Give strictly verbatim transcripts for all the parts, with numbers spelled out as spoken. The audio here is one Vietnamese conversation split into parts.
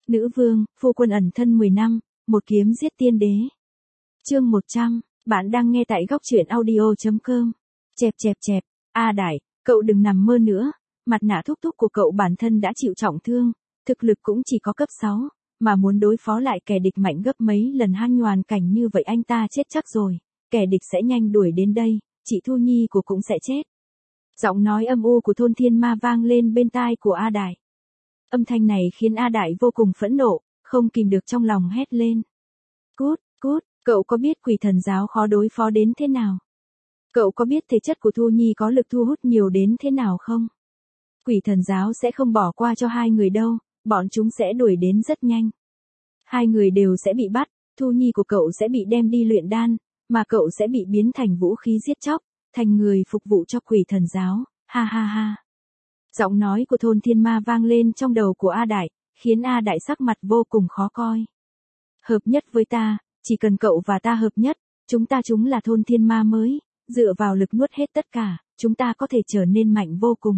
Nữ vương, phu quân ẩn thân mười năm, một kiếm giết tiên đế. Chương một trăm, bạn đang nghe tại góc truyện audio chấm com. Chẹp chẹp chẹp, A Đại, cậu đừng nằm mơ nữa, mặt nạ thúc thúc của cậu bản thân đã chịu trọng thương, thực lực cũng chỉ có cấp sáu, mà muốn đối phó lại kẻ địch mạnh gấp mấy lần hang hoàn cảnh như vậy anh ta chết chắc rồi, kẻ địch sẽ nhanh đuổi đến đây, chị Thu Nhi của cũng sẽ chết. Giọng nói âm u của thôn thiên ma vang lên bên tai của A Đại. Âm thanh này khiến A Đại vô cùng phẫn nộ, không kìm được trong lòng hét lên. Cút, cút, cậu có biết quỷ thần giáo khó đối phó đến thế nào? Cậu có biết thể chất của Thu Nhi có lực thu hút nhiều đến thế nào không? Quỷ thần giáo sẽ không bỏ qua cho hai người đâu, bọn chúng sẽ đuổi đến rất nhanh. Hai người đều sẽ bị bắt, Thu Nhi của cậu sẽ bị đem đi luyện đan, mà cậu sẽ bị biến thành vũ khí giết chóc, thành người phục vụ cho quỷ thần giáo, ha ha ha. Giọng nói của thôn thiên ma vang lên trong đầu của A Đại, khiến A Đại sắc mặt vô cùng khó coi. Hợp nhất với ta, chỉ cần cậu và ta hợp nhất, chúng ta chúng là thôn thiên ma mới, dựa vào lực nuốt hết tất cả, chúng ta có thể trở nên mạnh vô cùng.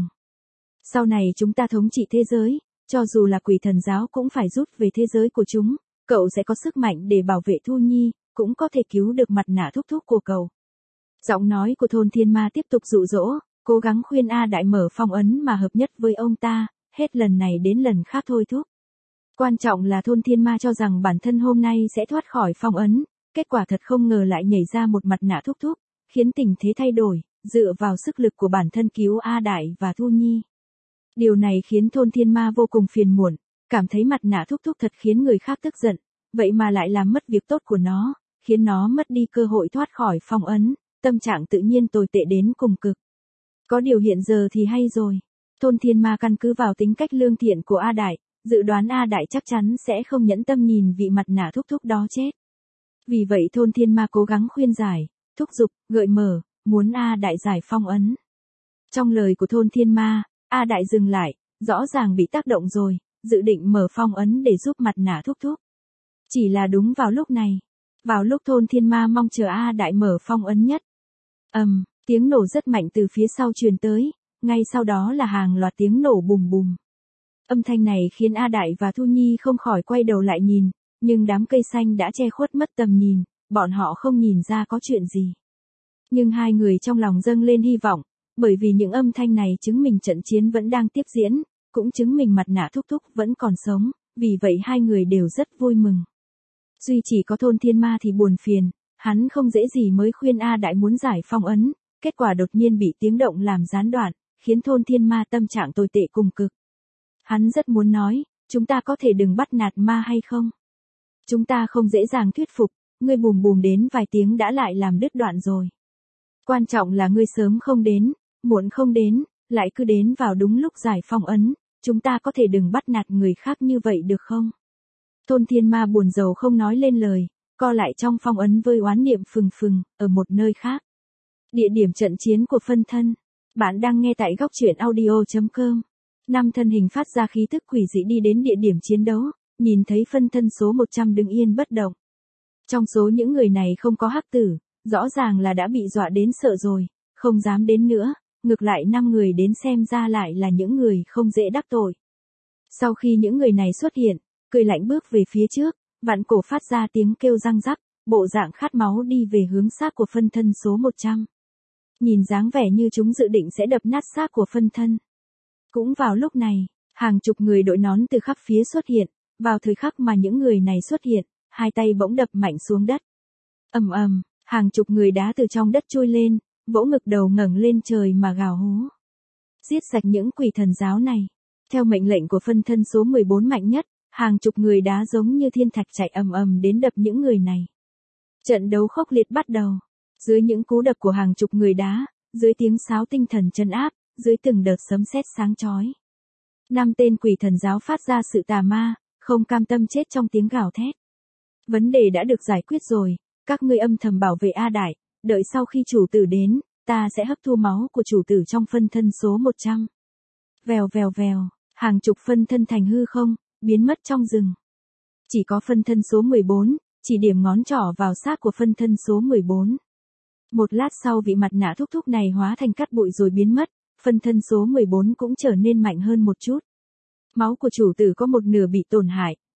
Sau này chúng ta thống trị thế giới, cho dù là quỷ thần giáo cũng phải rút về thế giới của chúng, cậu sẽ có sức mạnh để bảo vệ Thu Nhi, cũng có thể cứu được mặt nạ thúc thúc của cậu. Giọng nói của thôn thiên ma tiếp tục dụ dỗ, cố gắng khuyên A Đại mở phong ấn mà hợp nhất với ông ta, hết lần này đến lần khác thôi thúc. Quan trọng là thôn thiên ma cho rằng bản thân hôm nay sẽ thoát khỏi phong ấn, kết quả thật không ngờ lại nhảy ra một mặt nạ thúc thúc, khiến tình thế thay đổi, dựa vào sức lực của bản thân cứu A Đại và Thu Nhi. Điều này khiến thôn thiên ma vô cùng phiền muộn, cảm thấy mặt nạ thúc thúc thật khiến người khác tức giận, vậy mà lại làm mất việc tốt của nó, khiến nó mất đi cơ hội thoát khỏi phong ấn, tâm trạng tự nhiên tồi tệ đến cùng cực. Có điều hiện giờ thì hay rồi, thôn thiên ma căn cứ vào tính cách lương thiện của A Đại, dự đoán A Đại chắc chắn sẽ không nhẫn tâm nhìn vị mặt nạ thúc thúc đó chết. Vì vậy thôn thiên ma cố gắng khuyên giải, thúc giục, gợi mở, muốn A Đại giải phong ấn. Trong lời của thôn thiên ma, A Đại dừng lại, rõ ràng bị tác động rồi, dự định mở phong ấn để giúp mặt nạ thúc thúc. Chỉ là đúng vào lúc này, vào lúc thôn thiên ma mong chờ A Đại mở phong ấn nhất. Ầm, um, tiếng nổ rất mạnh từ phía sau truyền tới, ngay sau đó là hàng loạt tiếng nổ bùm bùm. Âm thanh này khiến A Đại và Thu Nhi không khỏi quay đầu lại nhìn, nhưng đám cây xanh đã che khuất mất tầm nhìn, bọn họ không nhìn ra có chuyện gì. Nhưng hai người trong lòng dâng lên hy vọng, bởi vì những âm thanh này chứng minh trận chiến vẫn đang tiếp diễn, cũng chứng minh mặt nạ thúc thúc vẫn còn sống, vì vậy hai người đều rất vui mừng. Duy chỉ có thôn thiên ma thì buồn phiền, hắn không dễ gì mới khuyên A Đại muốn giải phong ấn, kết quả đột nhiên bị tiếng động làm gián đoạn, khiến thôn thiên ma tâm trạng tồi tệ cùng cực. Hắn rất muốn nói, chúng ta có thể đừng bắt nạt ma hay không? Chúng ta không dễ dàng thuyết phục, ngươi bùm bùm đến vài tiếng đã lại làm đứt đoạn rồi. Quan trọng là ngươi sớm không đến, muộn không đến, lại cứ đến vào đúng lúc giải phong ấn, chúng ta có thể đừng bắt nạt người khác như vậy được không? Thôn thiên ma buồn rầu không nói lên lời, co lại trong phong ấn với oán niệm phừng phừng, ở một nơi khác. Địa điểm trận chiến của phân thân. Bạn đang nghe tại góc truyện audio chấm com. Năm thân hình phát ra khí tức quỷ dị đi đến địa điểm chiến đấu, nhìn thấy phân thân số một trăm đứng yên bất động. Trong số những người này không có hắc tử, rõ ràng là đã bị dọa đến sợ rồi, không dám đến nữa, ngược lại năm người đến xem ra lại là những người không dễ đắc tội. Sau khi những người này xuất hiện, cười lạnh bước về phía trước, vạn cổ phát ra tiếng kêu răng rắc, bộ dạng khát máu đi về hướng xác của phân thân số một trăm. Nhìn dáng vẻ như chúng dự định sẽ đập nát xác của phân thân. Cũng vào lúc này, hàng chục người đội nón từ khắp phía xuất hiện, vào thời khắc mà những người này xuất hiện, hai tay bỗng đập mạnh xuống đất. Ầm ầm, hàng chục người đá từ trong đất trôi lên, vỗ ngực đầu ngẩng lên trời mà gào hú. Giết sạch những quỷ thần giáo này. Theo mệnh lệnh của phân thân số mười bốn mạnh nhất, hàng chục người đá giống như thiên thạch chạy ầm ầm đến đập những người này. Trận đấu khốc liệt bắt đầu. Dưới những cú đập của hàng chục người đá, dưới tiếng sáo tinh thần trấn áp, dưới từng đợt sấm sét sáng chói. Năm tên quỷ thần giáo phát ra sự tà ma, không cam tâm chết trong tiếng gào thét. Vấn đề đã được giải quyết rồi, các ngươi âm thầm bảo vệ A Đại, đợi sau khi chủ tử đến, ta sẽ hấp thu máu của chủ tử trong phân thân số một trăm. Vèo vèo vèo, hàng chục phân thân thành hư không, biến mất trong rừng. Chỉ có phân thân số mười bốn, chỉ điểm ngón trỏ vào xác của phân thân số mười bốn. Một lát sau vị mặt nạ thúc thúc này hóa thành cát bụi rồi biến mất, phân thân số mười bốn cũng trở nên mạnh hơn một chút. Máu của chủ tử có một nửa bị tổn hại,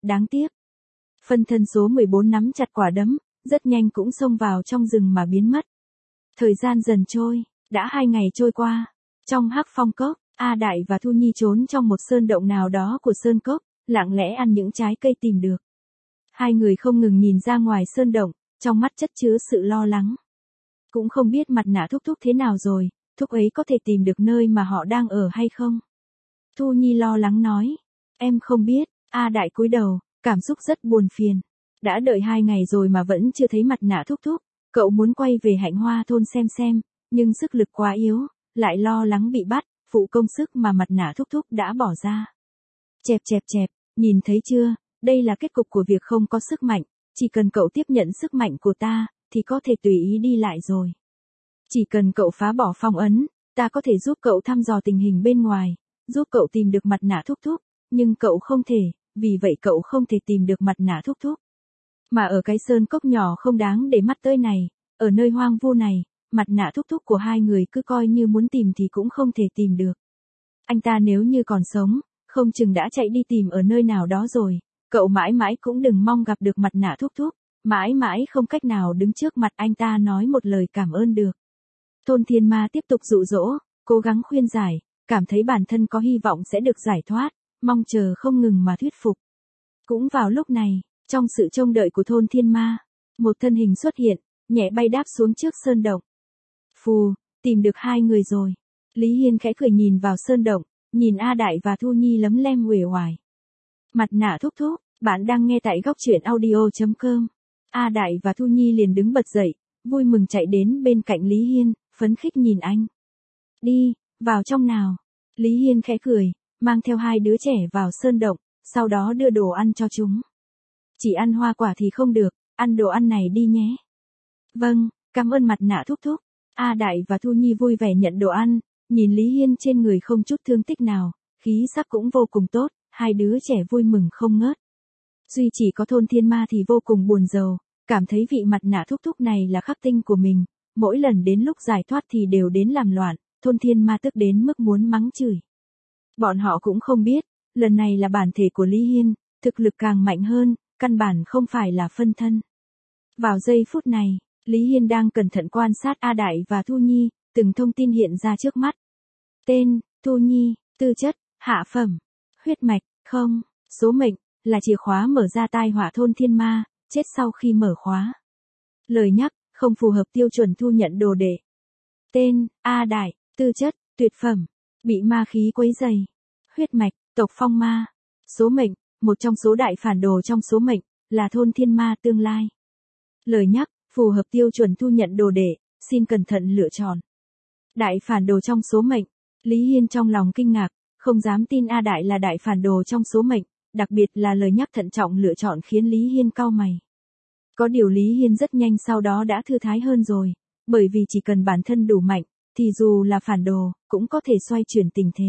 đáng tiếc. Phân thân số mười bốn nắm chặt quả đấm, rất nhanh cũng xông vào trong rừng mà biến mất. Thời gian dần trôi, đã hai ngày trôi qua. Trong Hắc Phong Cốc, A Đại và Thu Nhi trốn trong một sơn động nào đó của sơn cốc, lặng lẽ ăn những trái cây tìm được. Hai người không ngừng nhìn ra ngoài sơn động, trong mắt chất chứa sự lo lắng. Cũng không biết mặt nạ thúc thúc thế nào rồi, thúc ấy có thể tìm được nơi mà họ đang ở hay không? Thu Nhi lo lắng nói. Em không biết, A Đại cúi đầu, cảm xúc rất buồn phiền. Đã đợi hai ngày rồi mà vẫn chưa thấy mặt nạ thúc thúc, cậu muốn quay về Hạnh Hoa thôn xem xem, nhưng sức lực quá yếu, lại lo lắng bị bắt, phụ công sức mà mặt nạ thúc thúc đã bỏ ra. Chẹp chẹp chẹp, nhìn thấy chưa, đây là kết cục của việc không có sức mạnh, chỉ cần cậu tiếp nhận sức mạnh của ta, thì có thể tùy ý đi lại rồi. Chỉ cần cậu phá bỏ phong ấn, ta có thể giúp cậu thăm dò tình hình bên ngoài, giúp cậu tìm được mặt nạ thúc thúc, nhưng cậu không thể, vì vậy cậu không thể tìm được mặt nạ thúc thúc. Mà ở cái sơn cốc nhỏ không đáng để mắt tới này, ở nơi hoang vu này, mặt nạ thúc thúc của hai người cứ coi như muốn tìm thì cũng không thể tìm được. Anh ta nếu như còn sống, không chừng đã chạy đi tìm ở nơi nào đó rồi, cậu mãi mãi cũng đừng mong gặp được mặt nạ thúc thúc, mãi mãi không cách nào đứng trước mặt anh ta nói một lời cảm ơn được. Thôn Thiên Ma tiếp tục dụ dỗ, cố gắng khuyên giải, cảm thấy bản thân có hy vọng sẽ được giải thoát, mong chờ không ngừng mà thuyết phục. Cũng vào lúc này, trong sự trông đợi của Thôn Thiên Ma, một thân hình xuất hiện, nhẹ bay đáp xuống trước sơn động. Phù, tìm được hai người rồi. Lý Hiên khẽ cười nhìn vào sơn động, nhìn A Đại và Thu Nhi lấm lem uể oải. Mặt nạ thúc thúc, bạn đang nghe tại góc truyện audio chấm com. A Đại và Thu Nhi liền đứng bật dậy, vui mừng chạy đến bên cạnh Lý Hiên, phấn khích nhìn anh. Đi, vào trong nào. Lý Hiên khẽ cười, mang theo hai đứa trẻ vào sơn động, sau đó đưa đồ ăn cho chúng. Chỉ ăn hoa quả thì không được, ăn đồ ăn này đi nhé. Vâng, cảm ơn mặt nạ thúc thúc. A Đại và Thu Nhi vui vẻ nhận đồ ăn, nhìn Lý Hiên trên người không chút thương tích nào, khí sắc cũng vô cùng tốt, hai đứa trẻ vui mừng không ngớt. Duy chỉ có Thôn Thiên Ma thì vô cùng buồn rầu, cảm thấy vị mặt nạ thúc thúc này là khắc tinh của mình, mỗi lần đến lúc giải thoát thì đều đến làm loạn, Thôn Thiên Ma tức đến mức muốn mắng chửi. Bọn họ cũng không biết, lần này là bản thể của Lý Hiên, thực lực càng mạnh hơn, căn bản không phải là phân thân. Vào giây phút này, Lý Hiên đang cẩn thận quan sát A Đại và Thu Nhi, từng thông tin hiện ra trước mắt. Tên, Thu Nhi, tư chất, hạ phẩm, huyết mạch, không, số mệnh, là chìa khóa mở ra tai họa Thôn Thiên Ma, chết sau khi mở khóa. Lời nhắc, không phù hợp tiêu chuẩn thu nhận đồ đệ. Tên, A Đại, tư chất, tuyệt phẩm, bị ma khí quấy dày. Huyết mạch, tộc phong ma. Số mệnh, một trong số đại phản đồ trong số mệnh, là Thôn Thiên Ma tương lai. Lời nhắc, phù hợp tiêu chuẩn thu nhận đồ đệ, xin cẩn thận lựa chọn. Đại phản đồ trong số mệnh. Lý Hiên trong lòng kinh ngạc, không dám tin A Đại là đại phản đồ trong số mệnh, đặc biệt là lời nhắc thận trọng lựa chọn khiến Lý Hiên cau mày. Có điều Lý Hiên rất nhanh sau đó đã thư thái hơn rồi, bởi vì chỉ cần bản thân đủ mạnh, thì dù là phản đồ, cũng có thể xoay chuyển tình thế.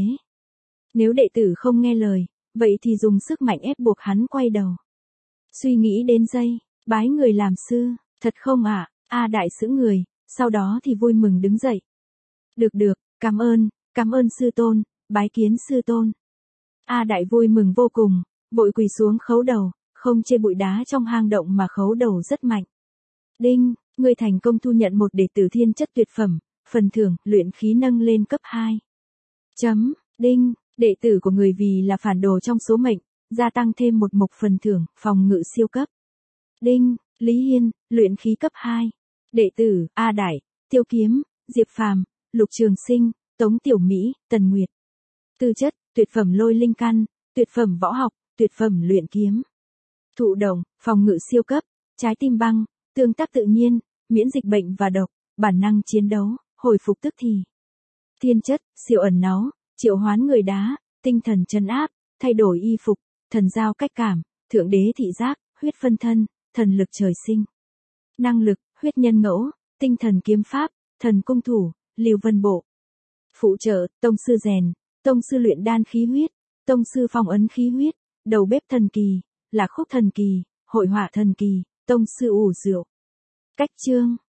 Nếu đệ tử không nghe lời, vậy thì dùng sức mạnh ép buộc hắn quay đầu. Suy nghĩ đến giây, bái người làm sư, thật không ạ? À? A Đại sững người, sau đó thì vui mừng đứng dậy. Được được, cảm ơn, cảm ơn sư tôn, bái kiến sư tôn. A Đại vui mừng vô cùng, vội quỳ xuống khấu đầu, không chê bụi đá trong hang động mà khấu đầu rất mạnh. Đinh, người thành công thu nhận một đệ tử thiên chất tuyệt phẩm, phần thưởng, luyện khí nâng lên cấp hai. Chấm, đinh, đệ tử của người vì là phản đồ trong số mệnh, gia tăng thêm một mục phần thưởng, phòng ngự siêu cấp. Đinh, Lý Hiên, luyện khí cấp hai. Đệ tử, A Đại, Tiêu Kiếm, Diệp Phàm, Lục Trường Sinh, Tống Tiểu Mỹ, Tần Nguyệt. Tư chất, tuyệt phẩm lôi linh căn, tuyệt phẩm võ học, tuyệt phẩm luyện kiếm. Thụ động, phòng ngự siêu cấp, trái tim băng, tương tác tự nhiên, miễn dịch bệnh và độc, bản năng chiến đấu, hồi phục tức thì. Thiên chất, siêu ẩn náu, triệu hoán người đá, tinh thần trấn áp, thay đổi y phục, thần giao cách cảm, thượng đế thị giác, huyết phân thân, thần lực trời sinh. Năng lực, huyết nhân ngẫu, tinh thần kiếm pháp, thần cung thủ, Lưu Vân Bộ. Phụ trợ, tông sư rèn, tông sư luyện đan khí huyết, tông sư phong ấn khí huyết, đầu bếp thần kỳ, lạc khúc thần kỳ, hội họa thần kỳ, tông sư ủ rượu. Cách chương